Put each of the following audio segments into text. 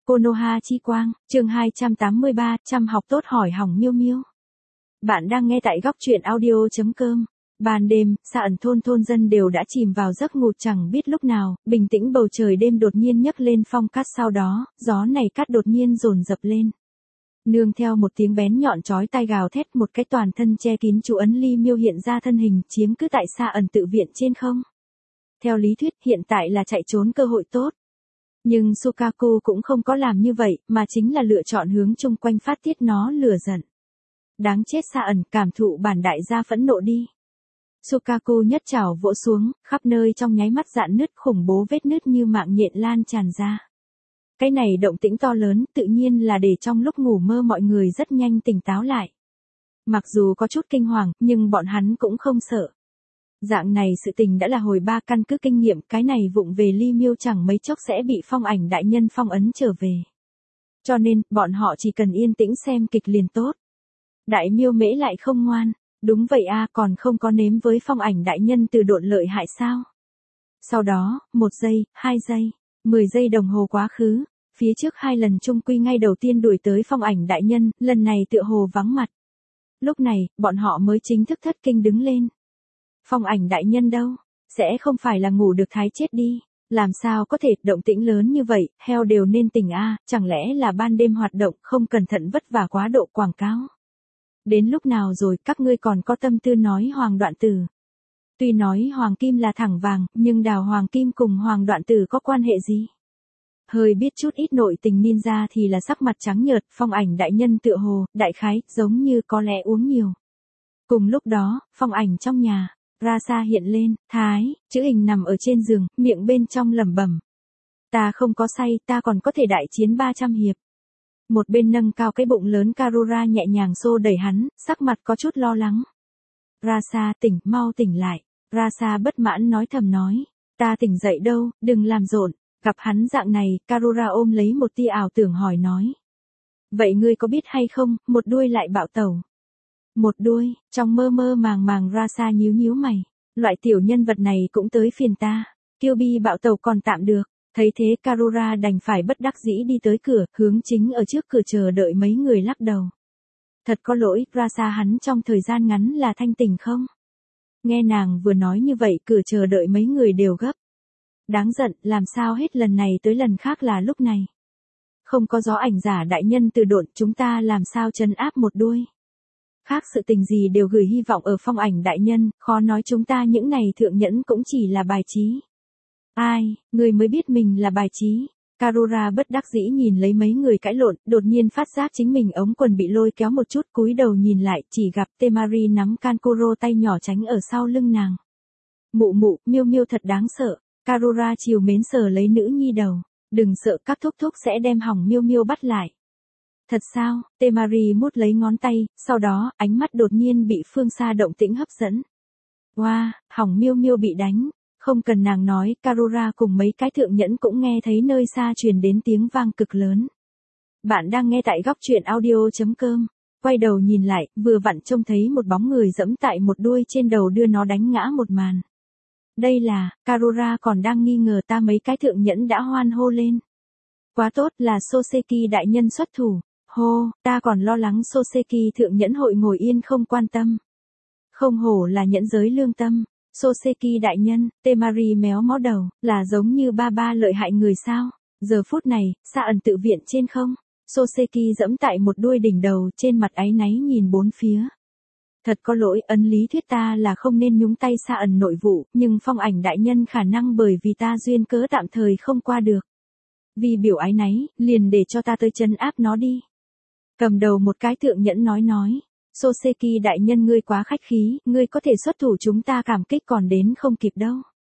Konoha chi quang, chương 283, chăm học tốt hỏi hỏng Miêu Miêu. Bạn đang nghe tại góc truyện audio.com. Ban đêm, xa ẩn thôn dân đều đã chìm vào giấc ngủ chẳng biết lúc nào, bình tĩnh bầu trời đêm đột nhiên nhấc lên phong cát, sau đó, gió này cát đột nhiên dồn dập lên. Nương theo một tiếng bén nhọn chói tai gào thét, một cái toàn thân che kín chú ấn Ly Miêu hiện ra thân hình, chiếm cứ tại xa ẩn tự viện trên không. Theo lý thuyết hiện tại là chạy trốn cơ hội tốt. Nhưng Sukaku cũng không có làm như vậy, mà chính là lựa chọn hướng chung quanh phát tiết nó lửa giận. Đáng chết, xa ẩn, cảm thụ bản đại gia phẫn nộ đi. Sukaku nhất trảo vỗ xuống, khắp nơi trong nháy mắt rạn nứt, khủng bố vết nứt như mạng nhện lan tràn ra. Cái này động tĩnh to lớn, tự nhiên là để trong lúc ngủ mơ mọi người rất nhanh tỉnh táo lại. Mặc dù có chút kinh hoàng, nhưng bọn hắn cũng không sợ. Dạng này sự tình đã là hồi 3 căn cứ kinh nghiệm, cái này vụng về Ly Miêu chẳng mấy chốc sẽ bị phong ảnh đại nhân phong ấn trở về. Cho nên, bọn họ chỉ cần yên tĩnh xem kịch liền tốt. Đại Miêu Mễ lại không ngoan, đúng vậy a, còn không có nếm với phong ảnh đại nhân từ độn lợi hại sao. Sau đó, 1 giây, 2 giây, 10 giây đồng hồ quá khứ, phía trước 2 lần chung quy ngay đầu tiên đuổi tới phong ảnh đại nhân, lần này tựa hồ vắng mặt. Lúc này, bọn họ mới chính thức thất kinh đứng lên. Phong ảnh đại nhân đâu? Sẽ không phải là ngủ được thái chết đi. Làm sao có thể, động tĩnh lớn như vậy, heo đều nên tỉnh a, chẳng lẽ là ban đêm hoạt động, không cẩn thận vất vả quá độ quảng cáo. Đến lúc nào rồi, các ngươi còn có tâm tư nói Hoàng Đoạn Tử. Tuy nói Hoàng Kim là thẳng vàng, nhưng đào Hoàng Kim cùng Hoàng Đoạn Tử có quan hệ gì? Hơi biết chút ít nội tình ninja thì là sắc mặt trắng nhợt, phong ảnh đại nhân tựa hồ, đại khái, giống như có lẽ uống nhiều. Cùng lúc đó, phong ảnh trong nhà. Rasa hiện lên, thái, chữ hình nằm ở trên giường, miệng bên trong lẩm bẩm. Ta không có say, ta còn có thể đại chiến 300 hiệp. Một bên nâng cao cái bụng lớn Karura nhẹ nhàng xô đẩy hắn, sắc mặt có chút lo lắng. Rasa tỉnh, mau tỉnh lại. Rasa bất mãn nói thầm nói. Ta tỉnh dậy đâu, đừng làm rộn. Gặp hắn dạng này, Karura ôm lấy một tia ảo tưởng hỏi nói. Vậy ngươi có biết hay không, một đuôi lại bạo tẩu. Một đuôi, trong mơ mơ màng Rasa nhíu nhíu mày. Loại tiểu nhân vật này cũng tới phiền ta. Kyuubi bạo tẩu còn tạm được. Thấy thế Karura đành phải bất đắc dĩ đi tới cửa, hướng chính ở trước cửa chờ đợi mấy người lắc đầu. Thật có lỗi, Rasa hắn trong thời gian ngắn là thanh tỉnh không? Nghe nàng vừa nói như vậy, cửa chờ đợi mấy người đều gấp. Đáng giận, làm sao hết lần này tới lần khác là lúc này. Không có gió ảnh giả đại nhân từ độn, chúng ta làm sao trấn áp một đuôi. Khác sự tình gì đều gửi hy vọng ở phong ảnh đại nhân, khó nói chúng ta những này thượng nhẫn cũng chỉ là bài trí. Ai, người mới biết mình là bài trí. Karura bất đắc dĩ nhìn lấy mấy người cãi lộn, đột nhiên phát giác chính mình ống quần bị lôi kéo một chút, cúi đầu nhìn lại, chỉ gặp Temari nắm Kankuro tay nhỏ tránh ở sau lưng nàng. Mụ mụ, Miêu Miêu thật đáng sợ. Karura chiều mến sờ lấy nữ nhi đầu. Đừng sợ, các thúc thúc sẽ đem hỏng Miêu Miêu bắt lại. Thật sao? Temari mút lấy ngón tay, sau đó, ánh mắt đột nhiên bị phương xa động tĩnh hấp dẫn. Wow, hỏng Miêu Miêu bị đánh. Không cần nàng nói, Karura cùng mấy cái thượng nhẫn cũng nghe thấy nơi xa truyền đến tiếng vang cực lớn. Bạn đang nghe tại góc truyện audio.com. Quay đầu nhìn lại, vừa vặn trông thấy một bóng người giẫm tại một đuôi trên đầu đưa nó đánh ngã một màn. Đây là, Karura còn đang nghi ngờ ta, mấy cái thượng nhẫn đã hoan hô lên. Quá tốt, là Soseki đại nhân xuất thủ. Hô, ta còn lo lắng Soseki thượng nhẫn hội ngồi yên không quan tâm. Không hổ là nhẫn giới lương tâm. Soseki đại nhân, Temari méo mó đầu, là giống như ba lợi hại người sao? Giờ phút này, xa ẩn tự viện trên không? Soseki giẫm tại một đuôi đỉnh đầu, trên mặt áy náy nhìn bốn phía. Thật có lỗi, ấn lý thuyết ta là không nên nhúng tay xa ẩn nội vụ, nhưng phong ảnh đại nhân khả năng bởi vì ta duyên cớ tạm thời không qua được. Vì biểu áy náy, liền để cho ta tới trấn áp nó đi. Cầm đầu một cái thượng nhẫn nói. Soseki đại nhân ngươi quá khách khí, ngươi có thể xuất thủ chúng ta cảm kích còn đến không kịp đâu.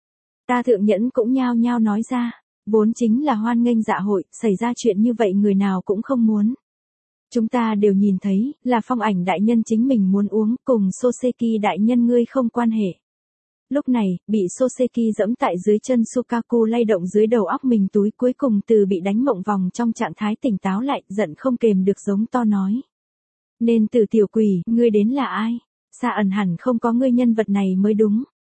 Ta thượng nhẫn cũng nhao nhao nói ra, vốn chính là hoan nghênh dạ hội, xảy ra chuyện như vậy người nào cũng không muốn. Chúng ta đều nhìn thấy, là phong ảnh đại nhân chính mình muốn uống, cùng Soseki đại nhân ngươi không quan hệ. Lúc này, bị Soseki giẫm tại dưới chân Sukaku lay động dưới đầu óc mình túi, cuối cùng từ bị đánh mộng vòng trong trạng thái tỉnh táo lại, giận không kềm được giống to nói. Nên từ tiểu quỷ, ngươi đến là ai? Xa ẩn hẳn không có ngươi nhân vật này mới đúng.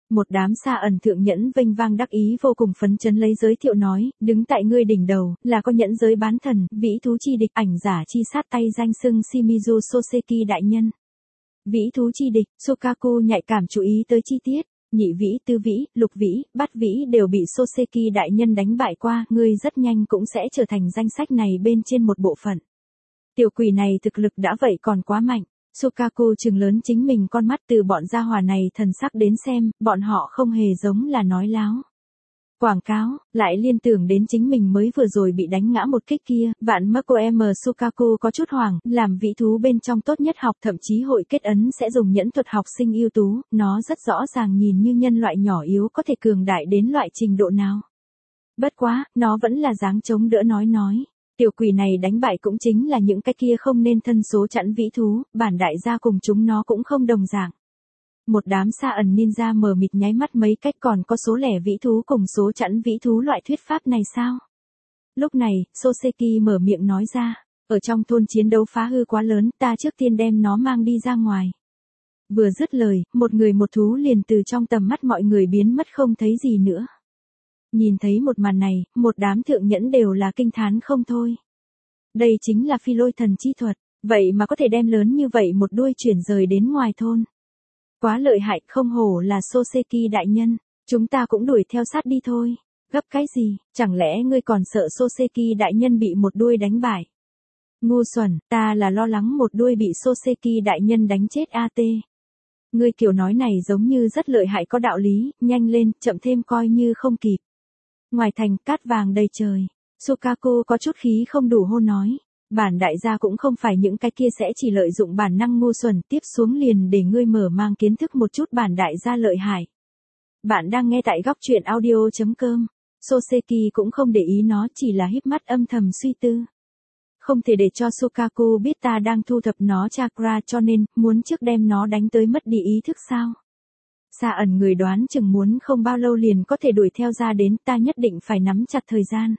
Một đám xa ẩn thượng nhẫn vênh vang đắc ý vô cùng phấn chấn lấy giới thiệu nói, đứng tại ngươi đỉnh đầu, là có nhẫn giới bán thần, vĩ thú chi địch, ảnh giả chi sát tay danh xưng Shimizu Soseki đại nhân. Vĩ thú chi địch, Shokaku nhạy cảm chú ý tới chi tiết, nhị vĩ, tứ vĩ, lục vĩ, bát vĩ đều bị Soseki đại nhân đánh bại qua, ngươi rất nhanh cũng sẽ trở thành danh sách này bên trên một bộ phận. Tiểu quỷ này thực lực đã vậy còn quá mạnh. Shokaku trừng lớn chính mình con mắt từ bọn gia hỏa này thần sắc đến xem, bọn họ không hề giống là nói láo. Quảng cáo, lại liên tưởng đến chính mình mới vừa rồi bị đánh ngã một kích kia, vạn Mako M Shokaku có chút hoảng, làm vị thú bên trong tốt nhất học thậm chí hội kết ấn sẽ dùng nhẫn thuật học sinh ưu tú, nó rất rõ ràng nhìn như nhân loại nhỏ yếu có thể cường đại đến loại trình độ nào. Bất quá, nó vẫn là dáng chống đỡ nói. Tiểu quỷ này đánh bại cũng chính là những cái kia không nên thân số chẵn vĩ thú, bản đại gia cùng chúng nó cũng không đồng dạng. Một đám xa ẩn ninja mờ mịt nháy mắt mấy cách còn có số lẻ vĩ thú cùng số chẵn vĩ thú loại thuyết pháp này sao? Lúc này, Soseki mở miệng nói ra, ở trong thôn chiến đấu phá hư quá lớn, ta trước tiên đem nó mang đi ra ngoài. Vừa dứt lời, một người một thú liền từ trong tầm mắt mọi người biến mất không thấy gì nữa. Nhìn thấy một màn này, một đám thượng nhẫn đều là kinh thán không thôi. Đây chính là phi lôi thần chi thuật, vậy mà có thể đem lớn như vậy một đuôi chuyển rời đến ngoài thôn. Quá lợi hại, không hổ là Soseki đại nhân, chúng ta cũng đuổi theo sát đi thôi. Gấp cái gì, chẳng lẽ ngươi còn sợ Soseki đại nhân bị một đuôi đánh bại? Ngu xuẩn, ta là lo lắng một đuôi bị Soseki đại nhân đánh chết AT. Ngươi kiểu nói này giống như rất lợi hại có đạo lý, nhanh lên, chậm thêm coi như không kịp. Ngoài thành, cát vàng đầy trời. Shokaku có chút khí không đủ hô nói. Bản đại gia cũng không phải những cái kia sẽ chỉ lợi dụng bản năng ngu xuẩn, tiếp xuống liền để ngươi mở mang kiến thức một chút bản đại gia lợi hại. Bạn đang nghe tại góc truyện audio.com. Soseki cũng không để ý nó, chỉ là híp mắt âm thầm suy tư. Không thể để cho Shokaku biết ta đang thu thập nó chakra cho nên, muốn trước đem nó đánh tới mất đi ý thức sao? Xa ẩn người đoán chừng muốn không bao lâu liền có thể đuổi theo ra đến, ta nhất định phải nắm chặt thời gian.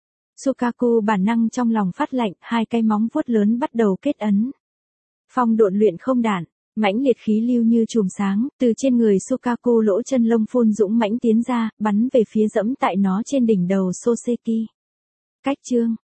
Shokaku bản năng trong lòng phát lạnh, hai cái móng vuốt lớn bắt đầu kết ấn. Phong độn luyện không đạn, mãnh liệt khí lưu như chùm sáng, từ trên người Shokaku lỗ chân lông phun dũng mãnh tiến ra, bắn về phía dẫm tại nó trên đỉnh đầu Soseki. Cách chương